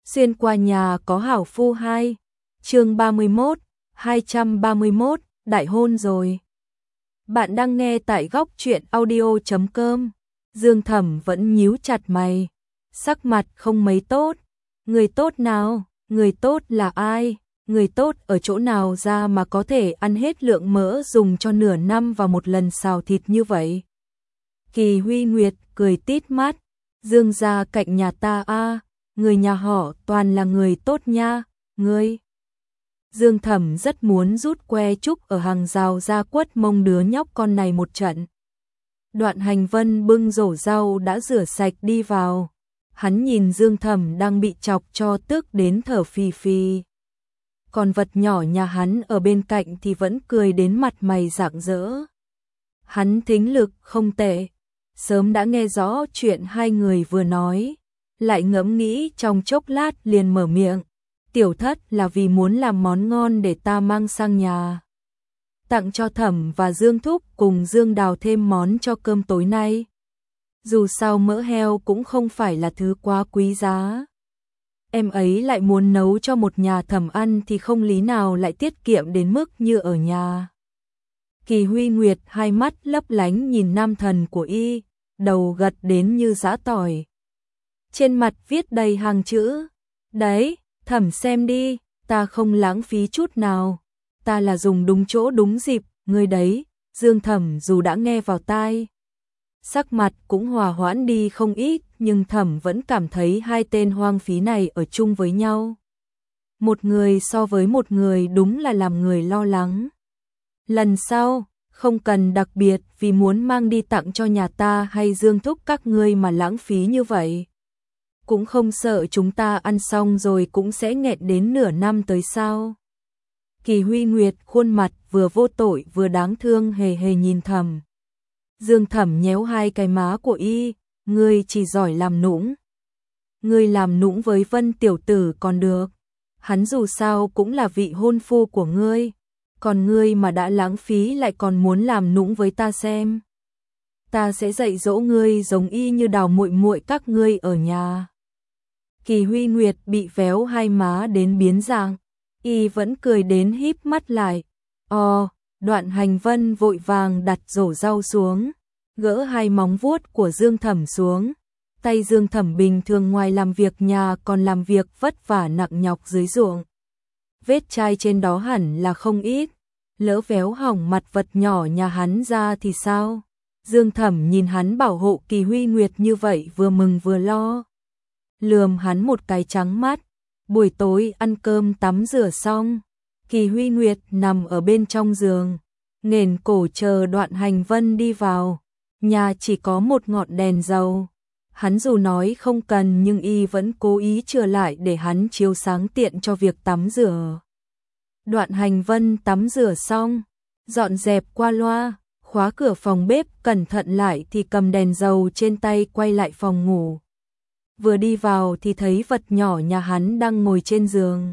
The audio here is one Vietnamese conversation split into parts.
Xuyên qua nhà có hảo phu 2, chương 31, 231, đại hôn rồi. Bạn đang nghe tại góc truyện audio.com. Dương Thẩm vẫn nhíu chặt mày, sắc mặt không mấy tốt. Người tốt nào? Người tốt là ai? Người tốt ở chỗ nào ra mà có thể ăn hết lượng mỡ dùng cho nửa năm vào một lần xào thịt như vậy? Kỳ Huy Nguyệt cười tít mắt, Dương gia cạnh nhà ta a, người nhà họ toàn là người tốt nha, ngươi. Dương Thẩm rất muốn rút que trúc ở hàng rào ra quất mông đứa nhóc con này một trận. Đoạn Hành Vân bưng rổ rau đã rửa sạch đi vào. Hắn nhìn Dương Thẩm đang bị chọc cho tức đến thở phì phì. Còn vật nhỏ nhà hắn ở bên cạnh thì vẫn cười đến mặt mày rạng rỡ. Hắn thính lực không tệ, sớm đã nghe rõ chuyện hai người vừa nói, lại ngẫm nghĩ trong chốc lát liền mở miệng. Tiểu thất là vì muốn làm món ngon để ta mang sang nhà, tặng cho Thẩm và Dương Thúc cùng Dương Đào thêm món cho cơm tối nay. Dù sao mỡ heo cũng không phải là thứ quá quý giá. Em ấy lại muốn nấu cho một nhà Thẩm ăn thì không lý nào lại tiết kiệm đến mức như ở nhà. Kỳ Huy Nguyệt hai mắt lấp lánh nhìn nam thần của y, đầu gật đến như giã tỏi. Trên mặt viết đầy hàng chữ. Đấy, Thẩm xem đi, ta không lãng phí chút nào. Ta là dùng đúng chỗ đúng dịp, ngươi đấy. Dương Thẩm dù đã nghe vào tai, sắc mặt cũng hòa hoãn đi không ít, nhưng Thẩm vẫn cảm thấy hai tên hoang phí này ở chung với nhau. Một người so với một người đúng là làm người lo lắng. Lần sau, không cần đặc biệt vì muốn mang đi tặng cho nhà ta hay Dương Thúc các ngươi mà lãng phí như vậy. Cũng không sợ chúng ta ăn xong rồi cũng sẽ nghẹn đến nửa năm tới sao. Kỳ Huy Nguyệt khuôn mặt vừa vô tội vừa đáng thương hề hề nhìn Thẩm. Dương Thẩm nhéo hai cái má của y, ngươi chỉ giỏi làm nũng. Ngươi làm nũng với Vân tiểu tử còn được, hắn dù sao cũng là vị hôn phu của ngươi, còn ngươi mà đã lãng phí lại còn muốn làm nũng với ta xem. Ta sẽ dạy dỗ ngươi giống y như Đào muội muội các ngươi ở nhà. Kỳ Huy Nguyệt bị véo hai má đến biến dạng, y vẫn cười đến híp mắt lại. Đoạn Hành Vân vội vàng đặt rổ rau xuống, gỡ hai móng vuốt của Dương Thẩm xuống. Tay Dương Thẩm bình thường ngoài làm việc nhà còn làm việc vất vả nặng nhọc dưới ruộng. Vết chai trên đó hẳn là không ít, lỡ véo hỏng mặt vật nhỏ nhà hắn ra thì sao? Dương Thẩm nhìn hắn bảo hộ Kỳ Huy Nguyệt như vậy vừa mừng vừa lo. Lườm hắn một cái trắng mắt. Buổi tối ăn cơm tắm rửa xong, Kỳ Huy Nguyệt nằm ở bên trong giường, nghển cổ chờ Đoạn Hành Vân đi vào. Nhà chỉ có một ngọn đèn dầu. Hắn dù nói không cần nhưng y vẫn cố ý chừa lại để hắn chiếu sáng tiện cho việc tắm rửa. Đoạn Hành Vân tắm rửa xong, dọn dẹp qua loa, khóa cửa phòng bếp cẩn thận lại thì cầm đèn dầu trên tay quay lại phòng ngủ. Vừa đi vào thì thấy vật nhỏ nhà hắn đang ngồi trên giường.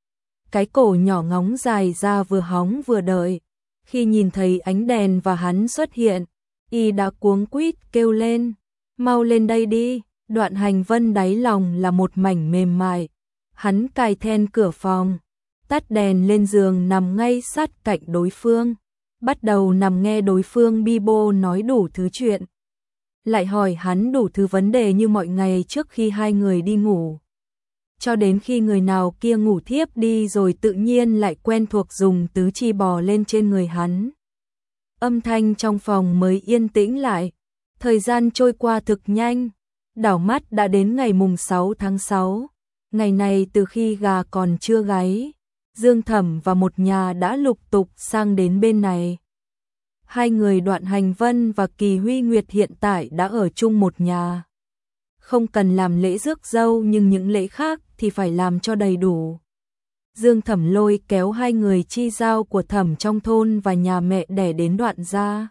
Cái cổ nhỏ ngóng dài ra vừa hóng vừa đợi. Khi nhìn thấy ánh đèn và hắn xuất hiện, y đã cuống quýt kêu lên, mau lên đây đi. Đoạn Hành Vân đáy lòng là một mảnh mềm mại. Hắn cài then cửa phòng, tắt đèn lên giường nằm ngay sát cạnh đối phương, bắt đầu nằm nghe đối phương bi bô nói đủ thứ chuyện. Lại hỏi hắn đủ thứ vấn đề như mọi ngày trước khi hai người đi ngủ. Cho đến khi người nào kia ngủ thiếp đi rồi tự nhiên lại quen thuộc dùng tứ chi bò lên trên người hắn. Âm thanh trong phòng mới yên tĩnh lại. Thời gian trôi qua thực nhanh, đảo mắt đã đến ngày mùng 6 tháng 6. Ngày này từ khi gà còn chưa gáy, Dương Thẩm và một nhà đã lục tục sang đến bên này. Hai người Đoạn Hành Vân và Kỳ Huy Nguyệt hiện tại đã ở chung một nhà. Không cần làm lễ rước dâu nhưng những lễ khác thì phải làm cho đầy đủ. Dương Thẩm lôi kéo hai người chi giao của Thẩm trong thôn và nhà mẹ đẻ đến Đoạn gia.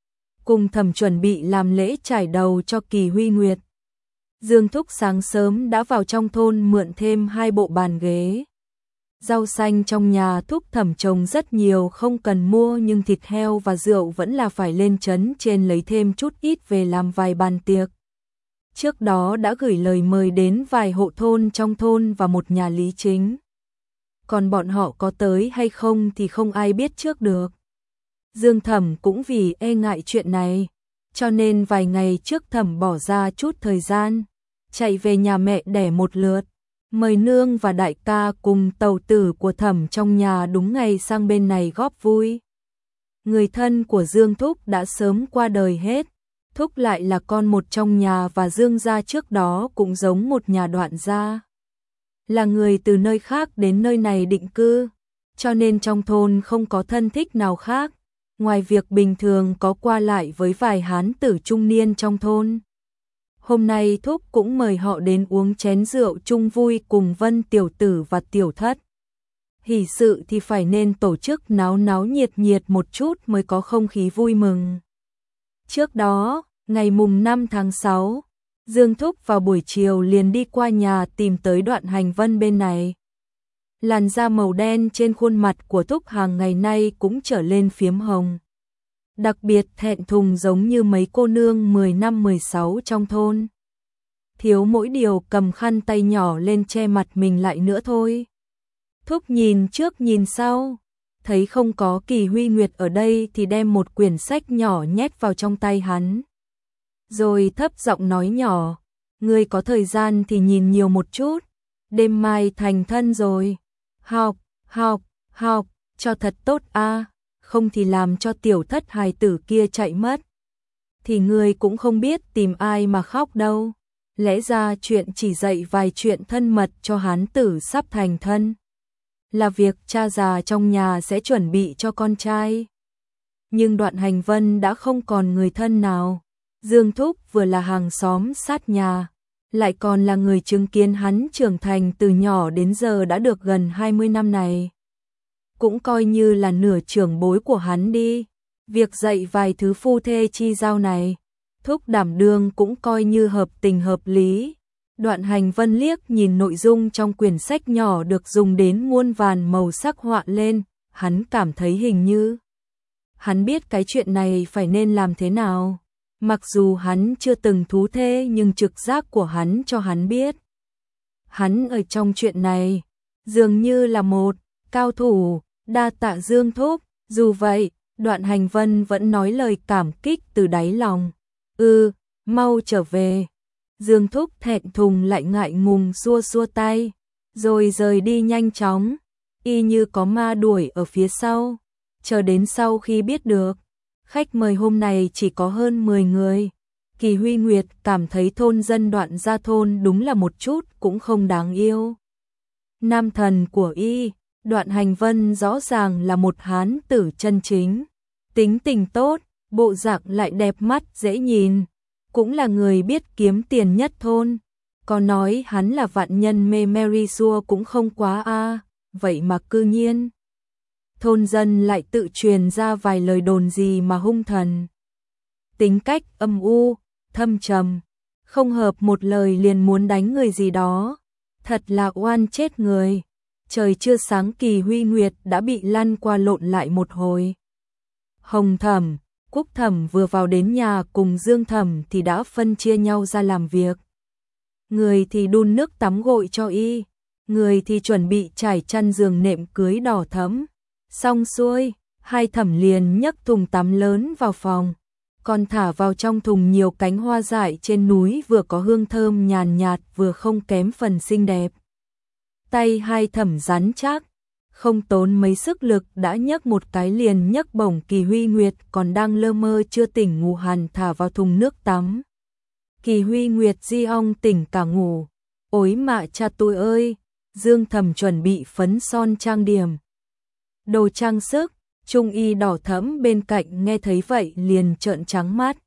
Cùng Thẩm chuẩn bị làm lễ trải đầu cho Kỳ Huy Nguyệt. Dương Thúc sáng sớm đã vào trong thôn mượn thêm 2 bộ bàn ghế. Rau xanh trong nhà Thúc Thẩm trồng rất nhiều không cần mua nhưng thịt heo và rượu vẫn là phải lên trấn trên lấy thêm chút ít về làm vài bàn tiệc. trước đó đã gửi lời mời đến vài hộ thôn trong thôn và một nhà lý chính. Còn bọn họ có tới hay không thì không ai biết trước được. Dương Thẩm cũng vì e ngại chuyện này, cho nên vài ngày trước Thẩm bỏ ra chút thời gian, chạy về nhà mẹ đẻ một lượt, mời nương và đại ca cùng tàu tử của Thẩm trong nhà đúng ngày sang bên này góp vui. Người thân của Dương Thúc đã sớm qua đời hết, Thúc lại là con một trong nhà và Dương gia trước đó cũng giống một nhà Đoạn gia. Là người từ nơi khác đến nơi này định cư, cho nên trong thôn không có thân thích nào khác, ngoài việc bình thường có qua lại với vài hán tử trung niên trong thôn. Hôm nay Thúc cũng mời họ đến uống chén rượu chung vui cùng Vân tiểu tử và tiểu thất. Hỷ sự thì phải nên tổ chức náo náo nhiệt nhiệt một chút mới có không khí vui mừng. Trước đó, ngày mùng 5 tháng 6, Dương Thúc vào buổi chiều liền đi qua nhà tìm tới Đoạn Hành Vân bên này. Làn da màu đen trên khuôn mặt của Thúc hàng ngày nay cũng trở lên phiếm hồng. Đặc biệt thẹn thùng giống như mấy cô nương 10 năm 16 trong thôn. Thiếu mỗi điều cầm khăn tay nhỏ lên che mặt mình lại nữa thôi. Thúc nhìn trước nhìn sau, thấy không có Kỳ Huy Nguyệt ở đây thì đem một quyển sách nhỏ nhét vào trong tay hắn. Rồi thấp giọng nói nhỏ, ngươi có thời gian thì nhìn nhiều một chút, đêm mai thành thân rồi. Học, học, học, cho thật tốt a, không thì làm cho tiểu thất hài tử kia chạy mất. Thì ngươi cũng không biết tìm ai mà khóc đâu. Lẽ ra chuyện chỉ dạy vài chuyện thân mật cho hán tử sắp thành thân là việc cha già trong nhà sẽ chuẩn bị cho con trai. Nhưng Đoạn Hành Vân đã không còn người thân nào. Dương Thúc vừa là hàng xóm sát nhà, lại còn là người chứng kiến hắn trưởng thành từ nhỏ đến giờ đã được gần 20 năm này. Cũng coi như là nửa trưởng bối của hắn đi. Việc dạy vài thứ phu thê chi giao này, Thúc đảm đương cũng coi như hợp tình hợp lý. Đoạn Hành Vân liếc nhìn nội dung trong quyển sách nhỏ được dùng đến muôn vàn màu sắc họa lên, hắn cảm thấy hình như hắn biết cái chuyện này phải nên làm thế nào. Mặc dù hắn chưa từng thú thê nhưng trực giác của hắn cho hắn biết. Hắn ở trong chuyện này, dường như là một cao thủ, đa tạ Dương Thúc. Dù vậy, Đoạn Hành Vân vẫn nói lời cảm kích từ đáy lòng. Mau trở về. Dương Thúc thẹn thùng lại ngại ngùng xua xua tay, rồi rời đi nhanh chóng, y như có ma đuổi ở phía sau. Chờ đến sau khi biết được, khách mời hôm nay chỉ có hơn 10 người. Kỳ Huy Nguyệt cảm thấy thôn dân Đoạn gia thôn đúng là một chút cũng không đáng yêu. Nam thần của y, Đoạn Hành Vân rõ ràng là một hán tử chân chính, tính tình tốt, bộ dạng lại đẹp mắt dễ nhìn, cũng là người biết kiếm tiền nhất thôn. Có nói hắn là vạn nhân mê Mary Sua cũng không quá a, vậy mà cư nhiên thôn dân lại tự truyền ra vài lời đồn gì mà hung thần. Tính cách âm u, thâm trầm, không hợp một lời liền muốn đánh người gì đó, thật là oan chết người. Trời chưa sáng Kỳ Huy Nguyệt đã bị lăn qua lộn lại một hồi. Hồng Thẩm, Cúc Thẩm vừa vào đến nhà cùng Dương Thẩm thì đã phân chia nhau ra làm việc. Người thì đun nước tắm gội cho y, người thì chuẩn bị trải chăn giường nệm cưới đỏ thẫm. Xong xuôi, hai thẩm liền nhấc thùng tắm lớn vào phòng, còn thả vào trong thùng nhiều cánh hoa dại trên núi vừa có hương thơm nhàn nhạt vừa không kém phần xinh đẹp. Tay hai thẩm rắn chắc, không tốn mấy sức lực đã nhấc một cái liền nhấc bổng Kỳ Huy Nguyệt còn đang lơ mơ chưa tỉnh ngủ hẳn thả vào thùng nước tắm. Kỳ Huy Nguyệt di ong tỉnh cả ngủ, ối mạ cha tôi ơi, Dương Thẩm chuẩn bị phấn son trang điểm, đồ trang sức, trung y đỏ thẫm bên cạnh nghe thấy vậy liền trợn trắng mắt.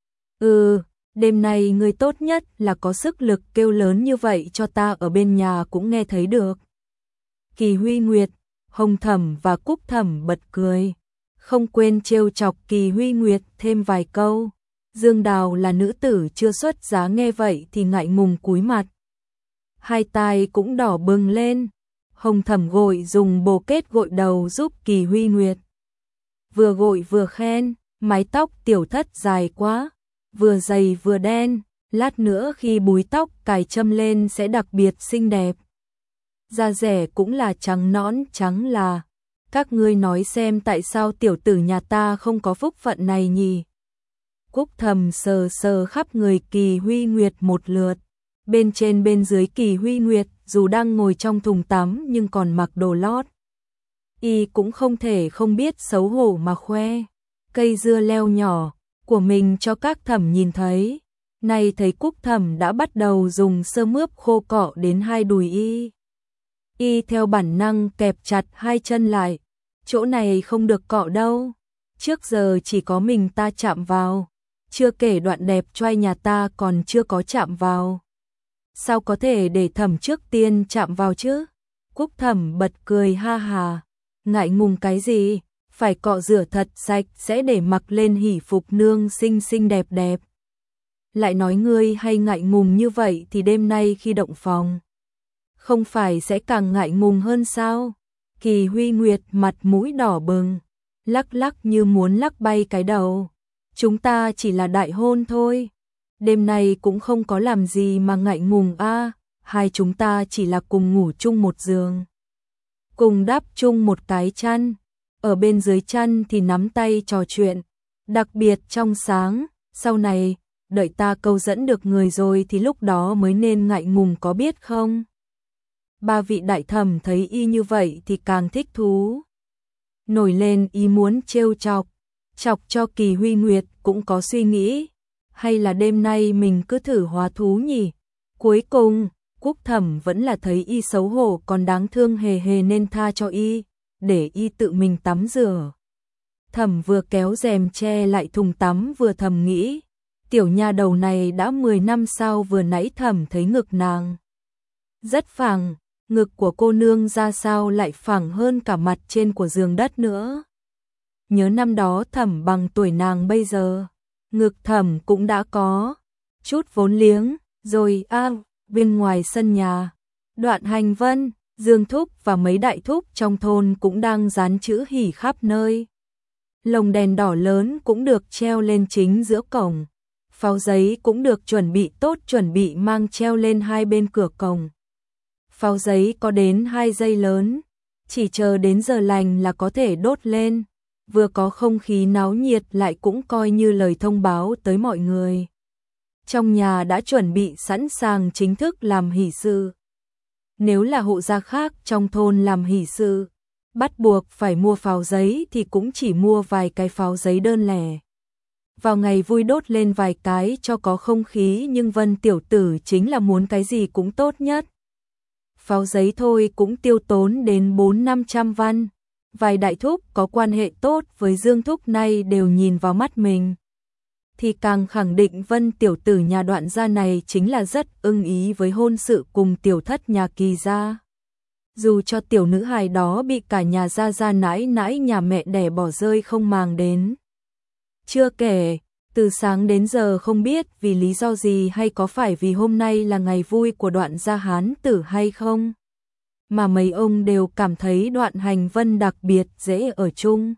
Đêm nay người tốt nhất là có sức lực kêu lớn như vậy cho ta ở bên nhà cũng nghe thấy được. Kỳ Huy Nguyệt, Hồng Thẩm và Cúc Thẩm bật cười, không quên trêu chọc Kỳ Huy Nguyệt thêm vài câu. Dương Đào là nữ tử chưa xuất giá nghe vậy thì ngại ngùng cúi mặt, hai tai cũng đỏ bừng lên. Hồng Thẩm gội dùng bồ kết gội đầu giúp Kỳ Huy Nguyệt, vừa gội vừa khen, mái tóc tiểu thất dài quá, vừa dày vừa đen, lát nữa khi búi tóc cài châm lên sẽ đặc biệt xinh đẹp. Da rẻ cũng là trắng nõn trắng là. Các ngươi nói xem tại sao tiểu tử nhà ta không có phúc phận này nhỉ? Cúc Thầm sờ sờ khắp người Kỳ Huy Nguyệt một lượt. Bên trên bên dưới Kỳ Huy Nguyệt dù đang ngồi trong thùng tắm nhưng còn mặc đồ lót. Y cũng không thể không biết xấu hổ mà khoe cây dưa leo nhỏ của mình cho các thẩm nhìn thấy. Nay thấy Cúc Thẩm đã bắt đầu dùng sơ mướp khô cọ đến hai đùi y. Y theo bản năng kẹp chặt hai chân lại. Chỗ này không được cọ đâu. Trước giờ chỉ có mình ta chạm vào. Chưa kể đoạn đẹp trai nhà ta còn chưa có chạm vào. Sao có thể để Thẩm trước tiên chạm vào chứ? Cúc Thẩm bật cười ha hà. Ngại ngùng cái gì? Phải cọ rửa thật sạch sẽ để mặc lên hỷ phục nương xinh xinh đẹp đẹp. Lại nói ngươi hay ngại ngùng như vậy thì đêm nay khi động phòng, không phải sẽ càng ngại ngùng hơn sao? Kỳ Huy Nguyệt mặt mũi đỏ bừng, lắc lắc như muốn lắc bay cái đầu. Chúng ta chỉ là đại hôn thôi. Đêm nay cũng không có làm gì mà ngại ngùng a. Hai chúng ta chỉ là cùng ngủ chung một giường, cùng đắp chung một cái chăn. Ở bên dưới chăn thì nắm tay trò chuyện, đặc biệt trong sáng. Sau này, đợi ta câu dẫn được người rồi thì lúc đó mới nên ngại ngùng có biết không? Ba vị đại thẩm thấy y như vậy thì càng thích thú. Nổi lên ý muốn trêu chọc cho Kỳ Huy Nguyệt cũng có suy nghĩ. Hay là đêm nay mình cứ thử hóa thú nhỉ? Cuối cùng, Cúc Thẩm vẫn là thấy y xấu hổ còn đáng thương hề hề nên tha cho y, để y tự mình tắm rửa. Thẩm vừa kéo rèm che lại thùng tắm vừa thầm nghĩ. Tiểu nha đầu này đã 10 năm sau vừa nãy Thẩm thấy ngực nàng rất phẳng, ngực của cô nương ra sao lại phẳng hơn cả mặt trên của giường đất nữa. Nhớ năm đó Thẩm bằng tuổi nàng bây giờ, ngực Thẩm cũng đã có chút vốn liếng rồi bên ngoài sân nhà, Đoạn Hành Vân, Dương Thúc và mấy đại thúc trong thôn cũng đang dán chữ hỉ khắp nơi. Lồng đèn đỏ lớn cũng được treo lên chính giữa cổng. Pháo giấy cũng được chuẩn bị tốt, chuẩn bị mang treo lên hai bên cửa cổng. Pháo giấy có đến 2 dây lớn, chỉ chờ đến giờ lành là có thể đốt lên. Vừa có không khí náo nhiệt lại cũng coi như lời thông báo tới mọi người. Trong nhà đã chuẩn bị sẵn sàng chính thức làm hỷ sự. Nếu là hộ gia khác trong thôn làm hỷ sự, bắt buộc phải mua pháo giấy thì cũng chỉ mua vài cái pháo giấy đơn lẻ. Vào ngày vui đốt lên vài cái cho có không khí, nhưng Vân tiểu tử chính là muốn cái gì cũng tốt nhất. Pháo giấy thôi cũng tiêu tốn đến 400-500 văn. Vài đại thúc có quan hệ tốt với Dương Thúc nay đều nhìn vào mắt mình, thì càng khẳng định Vân tiểu tử nhà Đoạn gia này chính là rất ưng ý với hôn sự cùng tiểu thất nhà Kỳ gia. Dù cho tiểu nữ hài đó bị cả nhà gia nãi nãi nhà mẹ đẻ bỏ rơi không màng đến. Chưa kể, từ sáng đến giờ không biết vì lý do gì hay có phải vì hôm nay là ngày vui của Đoạn gia Hán tử hay không, mà mấy ông đều cảm thấy Đoạn Hành Vân đặc biệt dễ ở chung.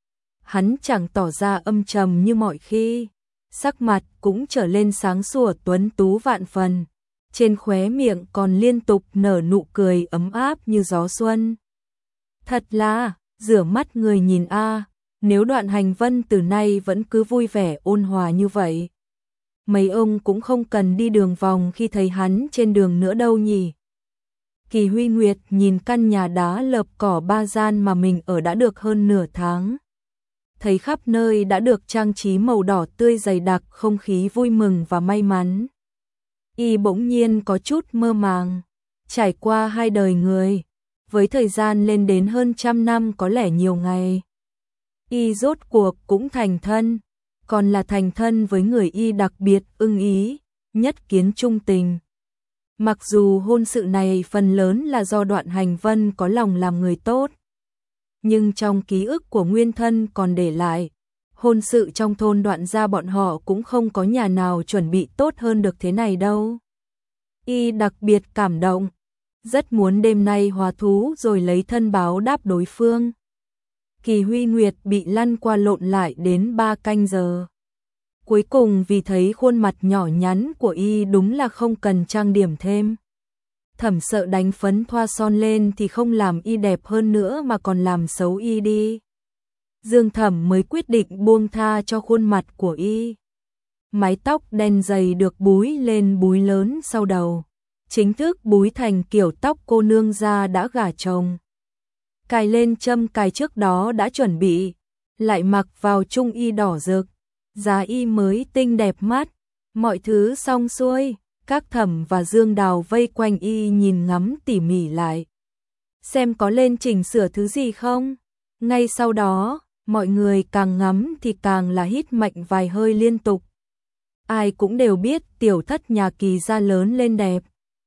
Hắn chẳng tỏ ra âm trầm như mọi khi, sắc mặt cũng trở lên sáng sủa tuấn tú vạn phần, trên khóe miệng còn liên tục nở nụ cười ấm áp như gió xuân. Thật là, rửa mắt người nhìn nếu Đoạn Hành Vân từ nay vẫn cứ vui vẻ ôn hòa như vậy, mấy ông cũng không cần đi đường vòng khi thấy hắn trên đường nữa đâu nhỉ. Kỳ Huy Nguyệt nhìn căn nhà đá lợp cỏ 3 gian mà mình ở đã được hơn nửa tháng. Thấy khắp nơi đã được trang trí màu đỏ tươi dày đặc, không khí vui mừng và may mắn. Y bỗng nhiên có chút mơ màng. Trải qua 2 đời người, với thời gian lên đến hơn 100 năm có lẽ nhiều ngày, Y rốt cuộc cũng thành thân, còn là thành thân với người Y đặc biệt ưng ý, nhất kiến trung tình. Mặc dù hôn sự này phần lớn là do Đoạn Hành Vân có lòng làm người tốt, nhưng trong ký ức của nguyên thân còn để lại, hôn sự trong thôn Đoạn gia bọn họ cũng không có nhà nào chuẩn bị tốt hơn được thế này đâu. Y đặc biệt cảm động, rất muốn đêm nay hòa thú rồi lấy thân báo đáp đối phương. Kỳ Huy Nguyệt bị lăn qua lộn lại đến 3 canh giờ. Cuối cùng vì thấy khuôn mặt nhỏ nhắn của y đúng là không cần trang điểm thêm. Thẩm sợ đánh phấn thoa son lên thì không làm y đẹp hơn nữa mà còn làm xấu y đi. Dương Thẩm mới quyết định buông tha cho khuôn mặt của y. Mái tóc đen dày được búi lên búi lớn sau đầu, chính thức búi thành kiểu tóc cô nương gia đã gả chồng. Cài lên châm cài trước đó đã chuẩn bị, lại mặc vào trung y đỏ rực, giá y mới tinh đẹp mắt. Mọi thứ xong xuôi, các Thẩm và Dương Đào vây quanh y nhìn ngắm tỉ mỉ lại, xem có lên chỉnh sửa thứ gì không. Ngay sau đó, mọi người càng ngắm thì càng là hít mạnh vài hơi liên tục. Ai cũng đều biết tiểu thất nhà Kỳ gia lớn lên đẹp.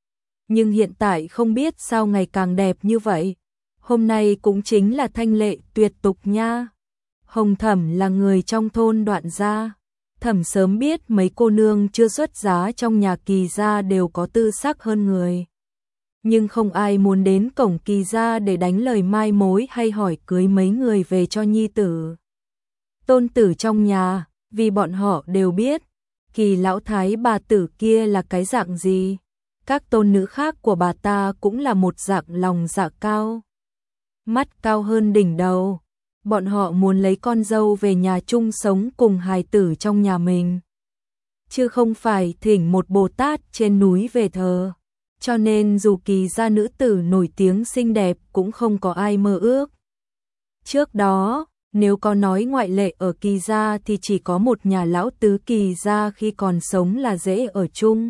Nhưng hiện tại không biết sao ngày càng đẹp như vậy. Hôm nay cũng chính là thanh lệ tuyệt tục nha. Hồng Thẩm là người trong thôn Đoạn gia. Thẩm sớm biết mấy cô nương chưa xuất giá trong nhà Kỳ gia đều có tư sắc hơn người. Nhưng không ai muốn đến cổng Kỳ gia để đánh lời mai mối hay hỏi cưới mấy người về cho nhi tử, tôn tử trong nhà, vì bọn họ đều biết Kỳ lão thái bà tử kia là cái dạng gì. Các tôn nữ khác của bà ta cũng là một dạng lòng dạ cao, mắt cao hơn đỉnh đầu. Bọn họ muốn lấy con dâu về nhà chung sống cùng hài tử trong nhà mình, chứ không phải thỉnh một Bồ Tát trên núi về thờ. Cho nên dù Kỳ gia nữ tử nổi tiếng xinh đẹp cũng không có ai mơ ước. Trước đó, nếu có nói ngoại lệ ở Kỳ gia thì chỉ có một nhà lão tứ Kỳ gia khi còn sống là dễ ở chung,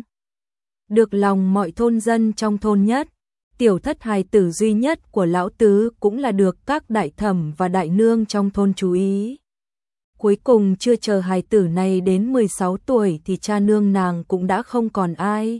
được lòng mọi thôn dân trong thôn nhất. Tiểu thất hài tử duy nhất của lão tứ cũng là được các đại thẩm và đại nương trong thôn chú ý. Cuối cùng chưa chờ hài tử này đến 16 tuổi thì cha nương nàng cũng đã không còn ai.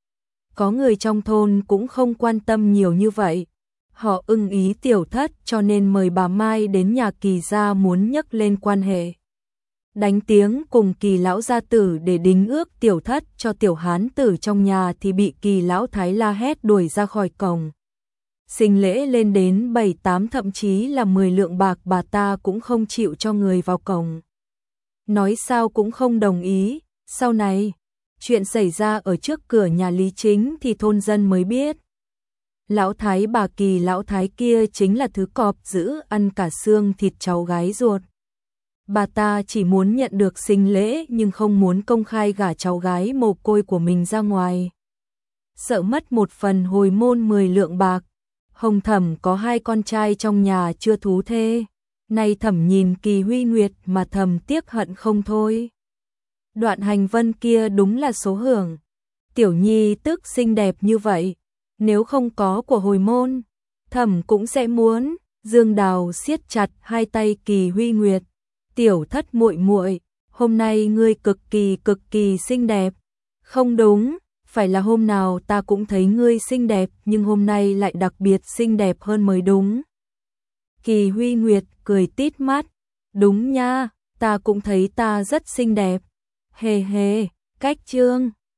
Có người trong thôn cũng không quan tâm nhiều như vậy. Họ ưng ý tiểu thất cho nên mời bà Mai đến nhà Kỳ gia muốn nhắc lên quan hệ, đánh tiếng cùng Kỳ lão gia tử để đính ước tiểu thất cho tiểu hán tử trong nhà thì bị Kỳ lão thái la hét đuổi ra khỏi cổng. Sinh lễ lên đến 7-8 thậm chí là 10 lượng bạc bà ta cũng không chịu cho người vào cổng. Nói sao cũng không đồng ý. Sau này, chuyện xảy ra ở trước cửa nhà Lý Chính thì thôn dân mới biết. Lão thái bà Kỳ lão thái kia chính là thứ cọp giữ ăn cả xương thịt cháu gái ruột. Bà ta chỉ muốn nhận được sinh lễ nhưng không muốn công khai gả cháu gái mồ côi của mình ra ngoài. Sợ mất một phần hồi môn 10 lượng bạc. Hồng Thẩm có 2 con trai trong nhà chưa thú thê. Nay Thẩm nhìn Kỳ Huy Nguyệt mà thầm tiếc hận không thôi. Đoạn Hành Vân kia đúng là số hưởng. Tiểu nhi tức xinh đẹp như vậy, nếu không có của hồi môn, Thẩm cũng sẽ muốn. Dương Đào siết chặt hai tay Kỳ Huy Nguyệt. Tiểu thất muội muội, hôm nay ngươi cực kỳ xinh đẹp. Không đúng, phải là hôm nào ta cũng thấy ngươi xinh đẹp, nhưng hôm nay lại đặc biệt xinh đẹp hơn mới đúng. Kỳ Huy Nguyệt cười tít mắt. Đúng nha, ta cũng thấy ta rất xinh đẹp. Hề hề, cách chương.